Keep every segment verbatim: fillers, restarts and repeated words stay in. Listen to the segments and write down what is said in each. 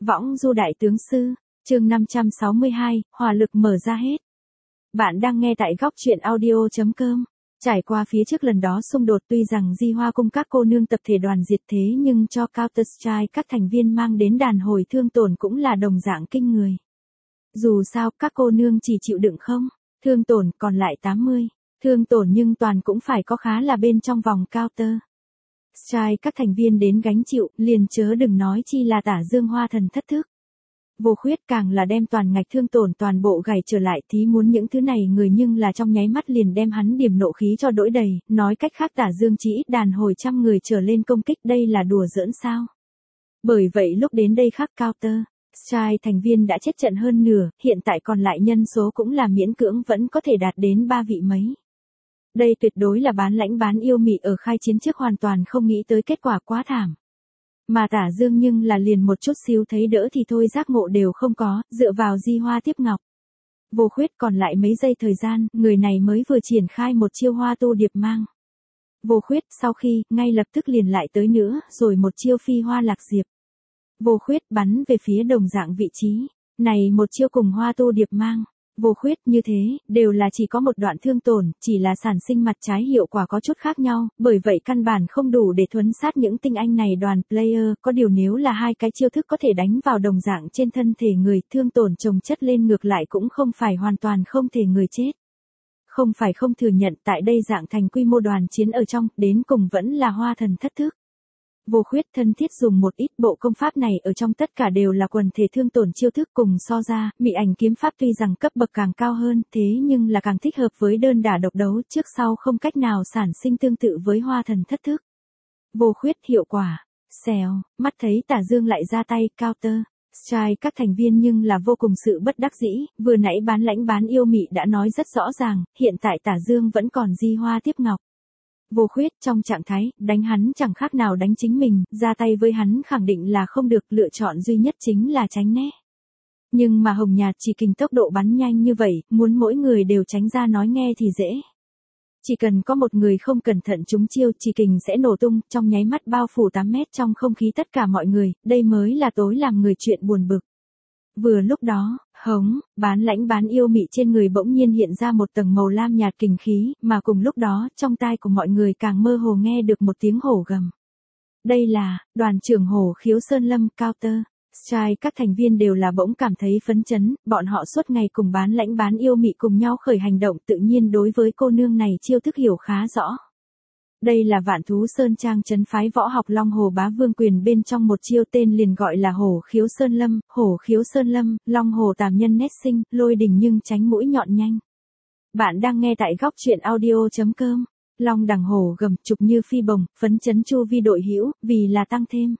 Võng du đại tướng sư, chương năm trăm sáu mươi hai, hỏa lực mở ra hết. Bạn đang nghe tại góc truyện audio chấm com. Trải qua phía trước lần đó xung đột, tuy rằng Di Hoa Cung các cô nương tập thể đoàn diệt thế nhưng cho Counter-Strike các thành viên mang đến đàn hồi thương tổn cũng là đồng dạng kinh người. Dù sao các cô nương chỉ chịu đựng không, thương tổn còn lại tám mươi, thương tổn nhưng toàn cũng phải có khá là bên trong vòng Counter. Strike các thành viên đến gánh chịu, liền chớ đừng nói chi là Tả Dương Hoa Thần thất thức. Vô Khuyết càng là đem toàn ngạch thương tổn toàn bộ gảy trở lại, thí muốn những thứ này người nhưng là trong nháy mắt liền đem hắn điểm nộ khí cho đỗi đầy, nói cách khác Tả Dương chỉ ít đàn hồi trăm người trở lên công kích, đây là đùa giỡn sao. Bởi vậy lúc đến đây khác Counter, Strike thành viên đã chết trận hơn nửa, hiện tại còn lại nhân số cũng là miễn cưỡng vẫn có thể đạt đến ba vị mấy. Đây tuyệt đối là bán lãnh bán yêu mị ở khai chiến trước hoàn toàn không nghĩ tới kết quả quá thảm. Mà Tả Dương nhưng là liền một chút xíu thấy đỡ thì thôi giác ngộ đều không có, dựa vào Di Hoa tiếp ngọc. Vô Khuyết còn lại mấy giây thời gian, người này mới vừa triển khai một chiêu hoa tu điệp mang. Vô Khuyết sau khi, ngay lập tức liền lại tới nữa, rồi một chiêu phi hoa lạc diệp. Vô Khuyết bắn về phía đồng dạng vị trí, này một chiêu cùng hoa tu điệp mang. Vô Khuyết như thế, đều là chỉ có một đoạn thương tổn, chỉ là sản sinh mặt trái hiệu quả có chút khác nhau, bởi vậy căn bản không đủ để thuấn sát những tinh anh này đoàn player, có điều nếu là hai cái chiêu thức có thể đánh vào đồng dạng trên thân thể người, thương tổn chồng chất lên ngược lại cũng không phải hoàn toàn không thể người chết. Không phải không thừa nhận tại đây dạng thành quy mô đoàn chiến ở trong, đến cùng vẫn là Hoa Thần thất thức. Vô Khuyết thân thiết dùng một ít bộ công pháp này ở trong tất cả đều là quần thể thương tổn chiêu thức cùng so ra, mị ảnh kiếm pháp tuy rằng cấp bậc càng cao hơn, thế nhưng là càng thích hợp với đơn đả độc đấu, trước sau không cách nào sản sinh tương tự với Hoa Thần thất thức. Vô Khuyết hiệu quả, xèo, mắt thấy Tả Dương lại ra tay, Counter, Strike các thành viên nhưng là vô cùng sự bất đắc dĩ, vừa nãy bán lãnh bán yêu mị đã nói rất rõ ràng, hiện tại Tả Dương vẫn còn Di Hoa tiếp ngọc. Vô Khuyết trong trạng thái, đánh hắn chẳng khác nào đánh chính mình, ra tay với hắn khẳng định là không được, lựa chọn duy nhất chính là tránh né. Nhưng mà Hồng Nhạt chỉ kình tốc độ bắn nhanh như vậy, muốn mỗi người đều tránh ra nói nghe thì dễ. Chỉ cần có một người không cẩn thận trúng chiêu, chỉ kình sẽ nổ tung, trong nháy mắt bao phủ tám mét trong không khí tất cả mọi người, đây mới là tối làm người chuyện buồn bực. Vừa lúc đó, hống, bán lãnh bán yêu mị trên người bỗng nhiên hiện ra một tầng màu lam nhạt kình khí, mà cùng lúc đó, trong tai của mọi người càng mơ hồ nghe được một tiếng hổ gầm. Đây là, đoàn trưởng hổ khiếu Sơn Lâm, Counter, Strike các thành viên đều là bỗng cảm thấy phấn chấn, bọn họ suốt ngày cùng bán lãnh bán yêu mị cùng nhau khởi hành động, tự nhiên đối với cô nương này chiêu thức hiểu khá rõ. Đây là Vạn Thú Sơn Trang trấn phái võ học Long Hồ Bá Vương Quyền bên trong một chiêu tên liền gọi là Hổ Khiếu Sơn Lâm, Hổ Khiếu Sơn Lâm, Long Hồ Tàm Nhân nét sinh, lôi đình nhưng tránh mũi nhọn nhanh. Bạn đang nghe tại góc truyện audio chấm com. Long đằng hổ gầm, trục như phi bồng, phấn chấn chu vi đội hữu, vì là tăng thêm.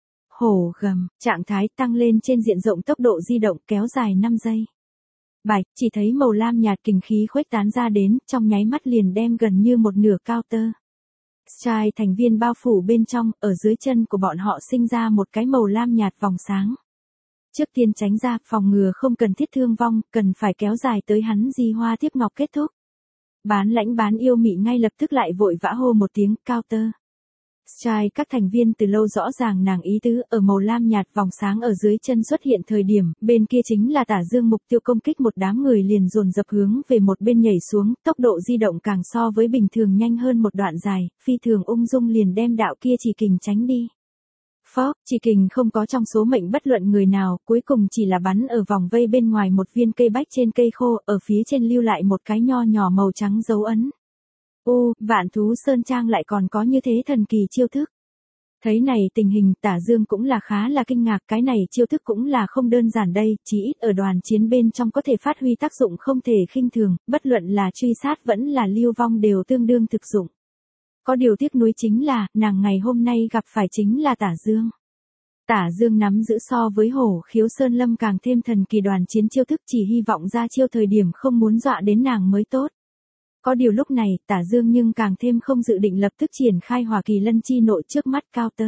Hổ gầm, trạng thái tăng lên trên diện rộng, tốc độ di động kéo dài năm giây. Bạch, chỉ thấy màu lam nhạt kình khí khuếch tán ra đến, trong nháy mắt liền đem gần như một nửa Counter. Strike thành viên bao phủ bên trong, ở dưới chân của bọn họ sinh ra một cái màu lam nhạt vòng sáng. Trước tiên tránh ra, phòng ngừa không cần thiết thương vong, cần phải kéo dài tới hắn Di Hoa tiếp ngọc kết thúc. Bán lãnh bán yêu mị ngay lập tức lại vội vã hô một tiếng, Counter. Strike các thành viên từ lâu rõ ràng nàng ý tứ, ở màu lam nhạt vòng sáng ở dưới chân xuất hiện thời điểm, bên kia chính là Tả Dương mục tiêu công kích, một đám người liền dồn dập hướng về một bên nhảy xuống, tốc độ di động càng so với bình thường nhanh hơn một đoạn dài, phi thường ung dung liền đem đạo kia chỉ kình tránh đi. Phó, chỉ kình không có trong số mệnh bất luận người nào, cuối cùng chỉ là bắn ở vòng vây bên ngoài một viên cây bách trên cây khô, ở phía trên lưu lại một cái nho nhỏ màu trắng dấu ấn. Ô, Vạn Thú Sơn Trang lại còn có như thế thần kỳ chiêu thức. Thấy này tình hình, Tả Dương cũng là khá là kinh ngạc, cái này chiêu thức cũng là không đơn giản đây, chỉ ít ở đoàn chiến bên trong có thể phát huy tác dụng không thể khinh thường, bất luận là truy sát vẫn là lưu vong đều tương đương thực dụng. Có điều tiếc nuối chính là, nàng ngày hôm nay gặp phải chính là Tả Dương. Tả Dương nắm giữ so với Hổ Khiếu Sơn Lâm càng thêm thần kỳ đoàn chiến chiêu thức, chỉ hy vọng ra chiêu thời điểm không muốn dọa đến nàng mới tốt. Có điều lúc này, Tả Dương nhưng càng thêm không dự định lập tức triển khai Hỏa Kỳ Lân chi nội trước mắt Counter.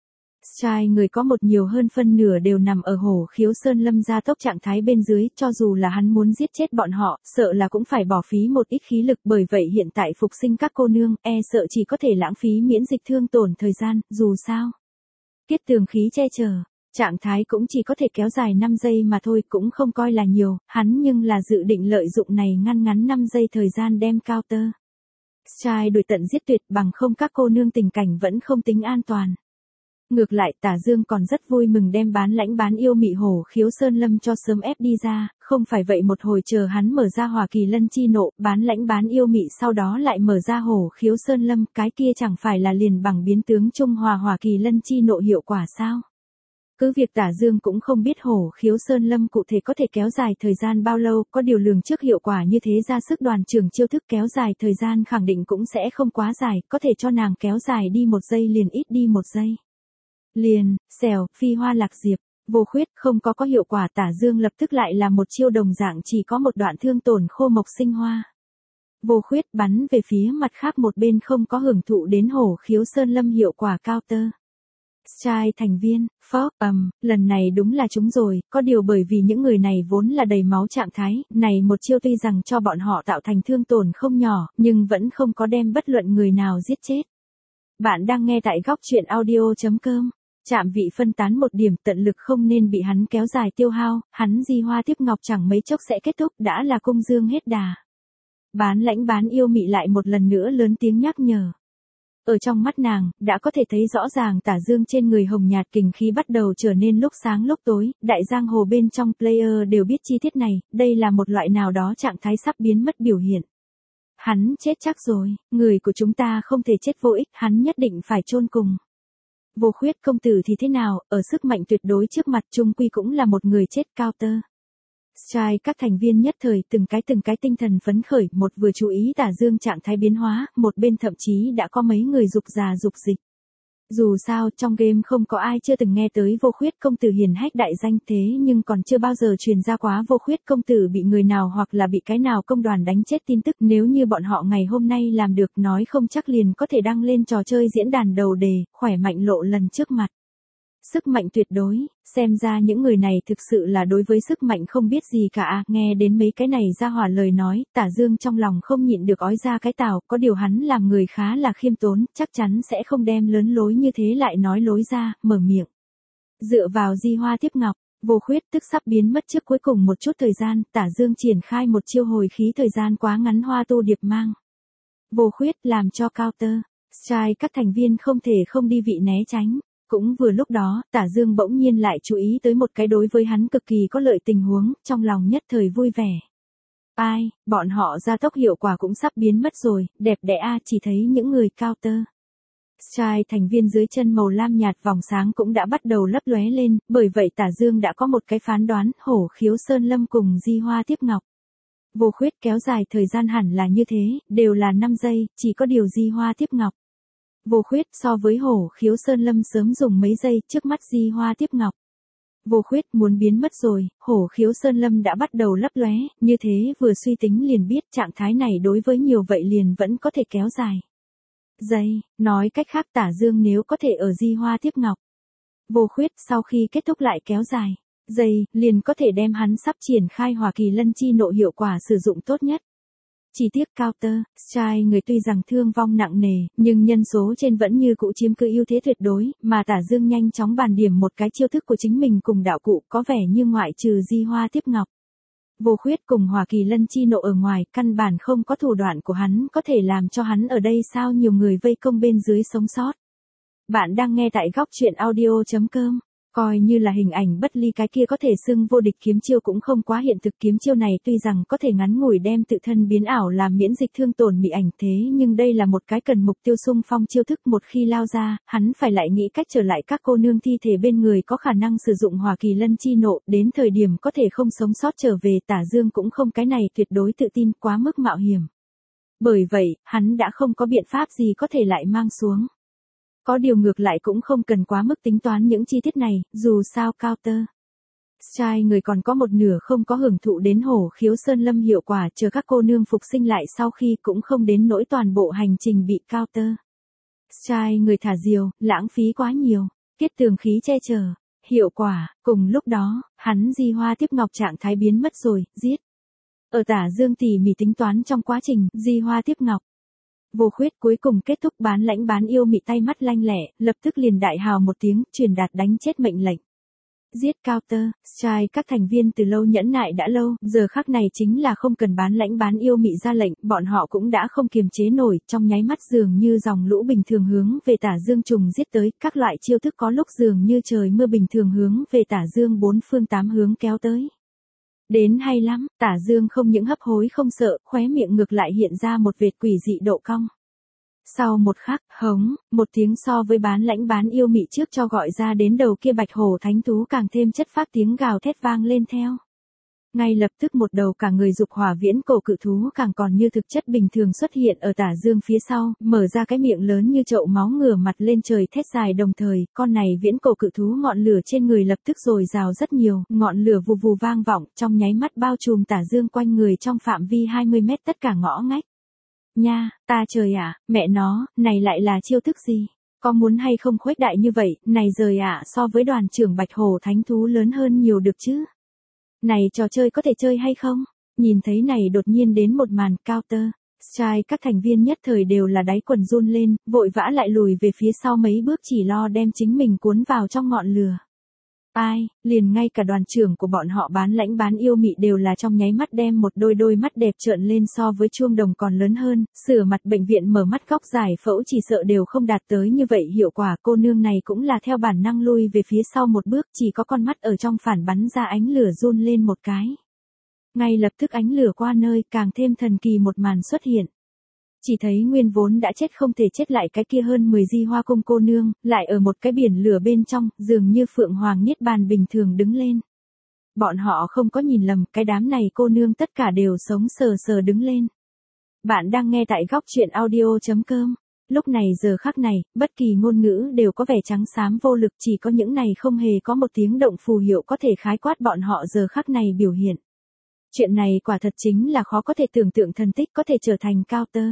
Strike người có một nhiều hơn phân nửa đều nằm ở Hổ Khiếu Sơn Lâm gia tốc trạng thái bên dưới, cho dù là hắn muốn giết chết bọn họ, sợ là cũng phải bỏ phí một ít khí lực, bởi vậy hiện tại phục sinh các cô nương, e sợ chỉ có thể lãng phí miễn dịch thương tổn thời gian, dù sao. Kết tường khí che chở, Trạng thái cũng chỉ có thể kéo dài năm giây mà thôi, cũng không coi là nhiều, hắn nhưng là dự định lợi dụng này ngăn ngắn năm giây thời gian đem counter strike đuổi tận giết tuyệt, bằng không các cô nương tình cảnh vẫn không tính an toàn. Ngược lại Tả Dương còn rất vui mừng đem bán lãnh bán yêu mị hổ khiếu sơn lâm cho sớm ép đi ra, không phải vậy một hồi chờ hắn mở ra hỏa kỳ lân chi nộ, bán lãnh bán yêu mị sau đó lại mở ra hổ khiếu sơn lâm, cái kia chẳng phải là liền bằng biến tướng trung hòa hỏa kỳ lân chi nộ hiệu quả sao? Cứ việc Tả Dương cũng không biết hổ khiếu sơn lâm cụ thể có thể kéo dài thời gian bao lâu, có điều lường trước hiệu quả như thế ra sức đoàn trưởng chiêu thức kéo dài thời gian khẳng định cũng sẽ không quá dài, có thể cho nàng kéo dài đi một giây liền ít đi một giây. Liền, xèo, phi hoa lạc diệp, vô khuyết, không có có hiệu quả. Tả Dương lập tức lại là một chiêu đồng dạng chỉ có một đoạn thương tổn khô mộc sinh hoa. Vô khuyết bắn về phía mặt khác một bên không có hưởng thụ đến hổ khiếu sơn lâm hiệu quả counter strike thành viên, phó, ầm, lần này đúng là chúng rồi, có điều bởi vì những người này vốn là đầy máu trạng thái, này một chiêu tuy rằng cho bọn họ tạo thành thương tổn không nhỏ, nhưng vẫn không có đem bất luận người nào giết chết. Bạn đang nghe tại góc truyện audio.com. Chạm vị phân tán một điểm, tận lực không nên bị hắn kéo dài tiêu hao, hắn di hoa tiếp ngọc chẳng mấy chốc sẽ kết thúc, đã là cung dương hết đà. Bán lãnh bán yêu mị lại một lần nữa lớn tiếng nhắc nhở. Ở trong mắt nàng, đã có thể thấy rõ ràng Tả Dương trên người hồng nhạt kình khí bắt đầu trở nên lúc sáng lúc tối, đại giang hồ bên trong player đều biết chi tiết này, đây là một loại nào đó trạng thái sắp biến mất biểu hiện. Hắn chết chắc rồi, người của chúng ta không thể chết vô ích, hắn nhất định phải chôn cùng. Vô khuyết công tử thì thế nào, ở sức mạnh tuyệt đối trước mặt trung quy cũng là một người chết counter strike. Các thành viên nhất thời từng cái từng cái tinh thần phấn khởi, một vừa chú ý Tả Dương trạng thái biến hóa, một bên thậm chí đã có mấy người dục già dục dịch. Dù sao trong game không có ai chưa từng nghe tới vô khuyết công tử hiển hách đại danh, thế nhưng còn chưa bao giờ truyền ra quá vô khuyết công tử bị người nào hoặc là bị cái nào công đoàn đánh chết tin tức. Nếu như bọn họ ngày hôm nay làm được, nói không chắc liền có thể đăng lên trò chơi diễn đàn đầu đề, khỏe mạnh lộ lần trước mặt. Sức mạnh tuyệt đối, xem ra những người này thực sự là đối với sức mạnh không biết gì cả à. Nghe đến mấy cái này ra hỏa lời nói, Tả Dương trong lòng không nhịn được ói ra cái tào, có điều hắn làm người khá là khiêm tốn, chắc chắn sẽ không đem lớn lối như thế lại nói lối ra, mở miệng. Dựa vào di hoa tiếp ngọc, vô khuyết tức sắp biến mất trước cuối cùng một chút thời gian, Tả Dương triển khai một chiêu hồi khí thời gian quá ngắn hoa tu điệp mang. Vô khuyết làm cho counter strike các thành viên không thể không đi vị né tránh. Cũng vừa lúc đó, Tả Dương bỗng nhiên lại chú ý tới một cái đối với hắn cực kỳ có lợi tình huống, trong lòng nhất thời vui vẻ. Ai, bọn họ gia tốc hiệu quả cũng sắp biến mất rồi, đẹp đẽ a. Chỉ thấy những người counter strike thành viên dưới chân màu lam nhạt vòng sáng cũng đã bắt đầu lấp lóe lên, bởi vậy Tả Dương đã có một cái phán đoán, hổ khiếu sơn lâm cùng di hoa tiếp ngọc. Vô khuyết kéo dài thời gian hẳn là như thế, đều là năm giây, chỉ có điều di hoa tiếp ngọc. Vô khuyết so với hổ khiếu sơn lâm sớm dùng mấy giây, trước mắt di hoa tiếp ngọc. Vô khuyết muốn biến mất rồi, hổ khiếu sơn lâm đã bắt đầu lấp lóe, như thế vừa suy tính liền biết trạng thái này đối với nhiều vậy liền vẫn có thể kéo dài. Giây, nói cách khác Tả Dương nếu có thể ở di hoa tiếp ngọc. Vô khuyết sau khi kết thúc lại kéo dài. Giây, liền có thể đem hắn sắp triển khai hỏa kỳ lân chi nộ hiệu quả sử dụng tốt nhất. Chỉ tiếc counter strike người tuy rằng thương vong nặng nề, nhưng nhân số trên vẫn như cũ chiếm cứ ưu thế tuyệt đối, mà Tả Dương nhanh chóng bàn điểm một cái chiêu thức của chính mình cùng đạo cụ, có vẻ như ngoại trừ di hoa tiếp ngọc, vô khuyết cùng hỏa kỳ lân chi nộ ở ngoài, căn bản không có thủ đoạn của hắn có thể làm cho hắn ở đây sao nhiều người vây công bên dưới sống sót. Bạn đang nghe tại góc truyện audio.com. Coi như là hình ảnh bất ly cái kia có thể xưng vô địch kiếm chiêu cũng không quá hiện thực. Kiếm chiêu này tuy rằng có thể ngắn ngủi đem tự thân biến ảo làm miễn dịch thương tổn mị ảnh, thế nhưng đây là một cái cần mục tiêu xung phong chiêu thức, một khi lao ra, hắn phải lại nghĩ cách trở lại các cô nương thi thể bên người có khả năng sử dụng hỏa kỳ lân chi nộ, đến thời điểm có thể không sống sót trở về. Tả Dương cũng không cái này tuyệt đối tự tin, quá mức mạo hiểm. Bởi vậy, hắn đã không có biện pháp gì có thể lại mang xuống. Có điều ngược lại cũng không cần quá mức tính toán những chi tiết này, dù sao counter strike người còn có một nửa không có hưởng thụ đến hổ khiếu sơn lâm hiệu quả, chờ các cô nương phục sinh lại sau khi cũng không đến nỗi toàn bộ hành trình bị counter strike người thả diều, lãng phí quá nhiều, kết tường khí che chở, hiệu quả. Cùng lúc đó, hắn di hoa tiếp ngọc trạng thái biến mất rồi, giết. Ở Tả Dương tỉ mỉ tính toán trong quá trình di hoa tiếp ngọc, vô khuyết cuối cùng kết thúc bán lãnh bán yêu mị tay mắt lanh lẹ, lập tức liền đại hào một tiếng, truyền đạt đánh chết mệnh lệnh. giết Counter Strike các thành viên từ lâu nhẫn nại đã lâu, giờ khắc này chính là không cần bán lãnh bán yêu mị ra lệnh, bọn họ cũng đã không kiềm chế nổi, trong nháy mắt dường như dòng lũ bình thường hướng về Tả Dương trùng giết tới, các loại chiêu thức có lúc dường như trời mưa bình thường hướng về Tả Dương bốn phương tám hướng kéo tới. Đến hay lắm, Tả Dương không những hấp hối không sợ, khóe miệng ngược lại hiện ra một vệt quỷ dị độ cong. Sau một khắc, hống, một tiếng so với bán lãnh bán yêu mị trước cho gọi ra đến đầu kia bạch hổ thánh thú càng thêm chất phác tiếng gào thét vang lên theo. Ngay lập tức một đầu cả người dục hỏa viễn cổ cự thú càng còn như thực chất bình thường xuất hiện ở Tả Dương phía sau, mở ra cái miệng lớn như chậu máu ngửa mặt lên trời thét dài đồng thời, con này viễn cổ cự thú ngọn lửa trên người lập tức dồi dào rất nhiều, ngọn lửa vù vù vang vọng, trong nháy mắt bao trùm Tả Dương quanh người trong phạm vi hai mươi mét tất cả ngõ ngách. Nha, ta trời ạ, mẹ nó, này lại là chiêu thức gì? Có muốn hay không khuếch đại như vậy, này rời ạ so với đoàn trưởng bạch hổ thánh thú lớn hơn nhiều được chứ? Này trò chơi có thể chơi hay không? Nhìn thấy này đột nhiên đến một màn Counter Strike các thành viên nhất thời đều là đáy quần run lên, vội vã lại lùi về phía sau mấy bước chỉ lo đem chính mình cuốn vào trong ngọn lửa. Ai, liền ngay cả đoàn trưởng của bọn họ bán lãnh bán yêu mị đều là trong nháy mắt đem một đôi đôi mắt đẹp trợn lên so với chuông đồng còn lớn hơn, sửa mặt bệnh viện mở mắt góc giải phẫu chỉ sợ đều không đạt tới như vậy hiệu quả. Cô nương này cũng là theo bản năng lui về phía sau một bước, chỉ có con mắt ở trong phản bắn ra ánh lửa run lên một cái. Ngay lập tức ánh lửa qua nơi, càng thêm thần kỳ một màn xuất hiện. Chỉ thấy nguyên vốn đã chết không thể chết lại cái kia hơn mười di hoa cung cô nương, lại ở một cái biển lửa bên trong, dường như phượng hoàng niết bàn bình thường đứng lên. Bọn họ không có nhìn lầm, cái đám này cô nương tất cả đều sống sờ sờ đứng lên. Bạn đang nghe tại góc truyện audio chấm com. Lúc này giờ khắc này, bất kỳ ngôn ngữ đều có vẻ trắng xám vô lực, chỉ có những này không hề có một tiếng động phù hiệu có thể khái quát bọn họ giờ khắc này biểu hiện. Chuyện này quả thật chính là khó có thể tưởng tượng thần tích có thể trở thành Counter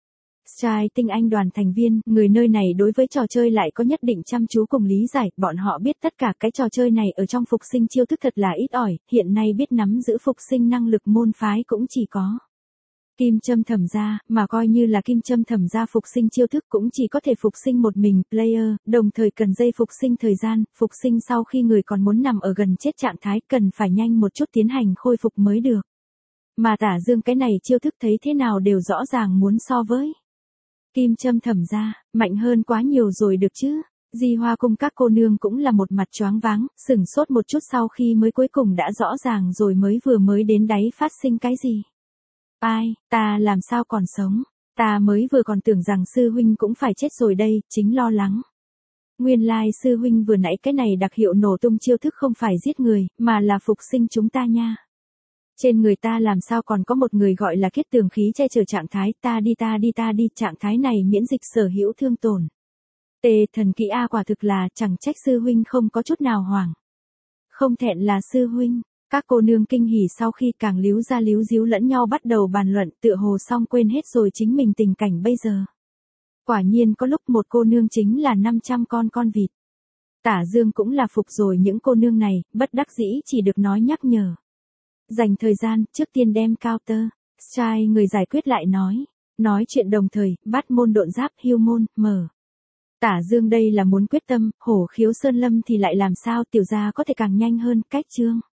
Strike tinh anh đoàn thành viên, người nơi này đối với trò chơi lại có nhất định chăm chú cùng lý giải, bọn họ biết tất cả cái trò chơi này ở trong phục sinh chiêu thức thật là ít ỏi, hiện nay biết nắm giữ phục sinh năng lực môn phái cũng chỉ có Kim Châm Thẩm gia, mà coi như là Kim Châm Thẩm gia phục sinh chiêu thức cũng chỉ có thể phục sinh một mình player, đồng thời cần giây phục sinh thời gian, phục sinh sau khi người còn muốn nằm ở gần chết trạng thái, cần phải nhanh một chút tiến hành khôi phục mới được. Mà Tả Dương cái này chiêu thức thấy thế nào đều rõ ràng muốn so với Kim Châm Thẩm gia, mạnh hơn quá nhiều rồi được chứ. Di Hoa cung các cô nương cũng là một mặt choáng váng, sửng sốt một chút sau khi mới cuối cùng đã rõ ràng rồi mới vừa mới đến đáy phát sinh cái gì. Ai, ta làm sao còn sống, ta mới vừa còn tưởng rằng sư huynh cũng phải chết rồi đây, chính lo lắng. Nguyên lai sư huynh vừa nãy cái này đặc hiệu nổ tung chiêu thức không phải giết người, mà là phục sinh chúng ta nha. Trên người ta làm sao còn có một người gọi là kết tường khí che chở trạng thái, ta đi ta đi ta đi, trạng thái này miễn dịch sở hữu thương tổn. Tề thần kỹ A, quả thực là chẳng trách sư huynh không có chút nào hoảng. Không thẹn là sư huynh. Các cô nương kinh hỉ sau khi càng líu ra líu díu lẫn nhau bắt đầu bàn luận, tựa hồ xong quên hết rồi chính mình tình cảnh bây giờ. Quả nhiên có lúc một cô nương chính là năm trăm con con vịt. Tả Dương cũng là phục rồi những cô nương này, bất đắc dĩ chỉ được nói nhắc nhở. Dành thời gian, trước tiên đem Counter Strike người giải quyết lại nói. Nói chuyện đồng thời, bắt môn độn giáp hưu môn, mở. Tả Dương đây là muốn quyết tâm, hổ khiếu sơn lâm thì lại làm sao tiểu gia có thể càng nhanh hơn, cách chương.